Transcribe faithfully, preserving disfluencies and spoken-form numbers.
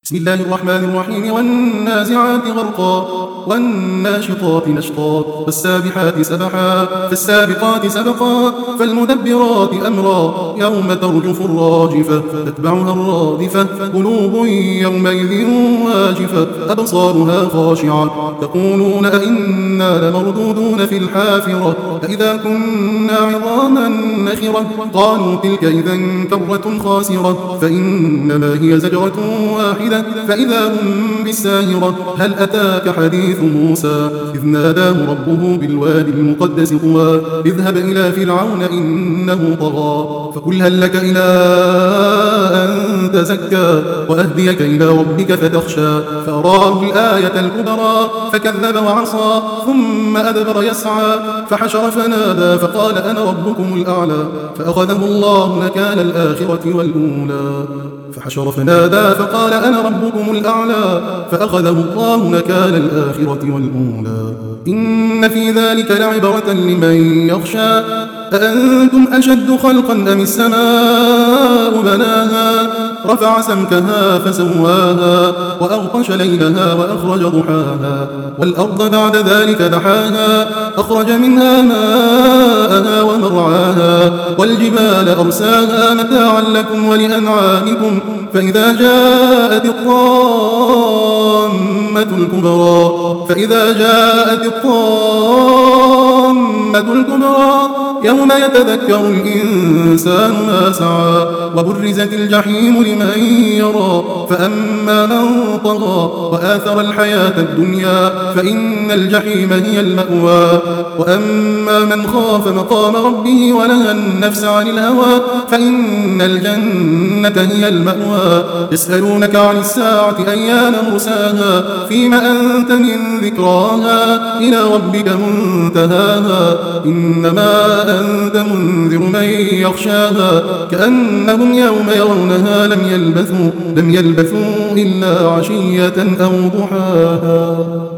بسم الله الرحمن الرحيم والنازعات غرقا والناشطات نشطا والسابحات سبحا فالسابقات سبقا فالمدبرات أمرا يوم ترجف الراجفة تتبعها الرادفة قلوب يومئذ واجفة أبصارها خاشعة تقولون أئنا لمردودون في الحافرة أئذا كنا عظاما نخرة قالوا تلك إذا كرة خاسرة فإنما هي زجرة واحدة فإذا هم بالساهرة هل أتاك حديث موسى إذ ناداه ربه بالوادي المقدس طوى اذهب إلى فرعون إنه طغى فقل هل لك إلى أن تزكى وأهديك إلى ربك فتخشى فأراه الآية الكبرى فكذب وعصى ثم أدبر يسعى فحشر فنادى فقال أنا ربكم الأعلى فأخذه الله نكال الآخرة والأولى فحشر فنادى فقال أنا ربكم الأعلى فأخذه الله نكال الآخرة والأولى إن في ذلك لعبرة لمن يخشى أأنتم أشد خلقا أم السماء بناها رفع سمكها فسواها وأغطش ليلها وأخرج ضحاها والأرض بعد ذلك دحاها أخرج منها ماءها ومرعاها والجبال أرساها متاعا لكم ولأنعامكم فإذا جاءت الطامة الكبرى فإذا جاءت الطامة الكبرى يوم يتذكر الإنسان ما سعى وبرزت الجحيم لمن يرى فأما من طغى وآثر الحياة الدنيا فإن الجحيم هي المأوى وأما من خاف مقام ربه ونهى النفس عن الهوى فإن الجنة هي المأوى يسألونك عن الساعة أيان مرساها فيما أنت من ذكراها إلى ربك منتهاها إنما أنت منذر من يخشاها كأنهم يوم يرونها لم يلبثوا, لم يلبثوا إلا عشية أو ضحاها.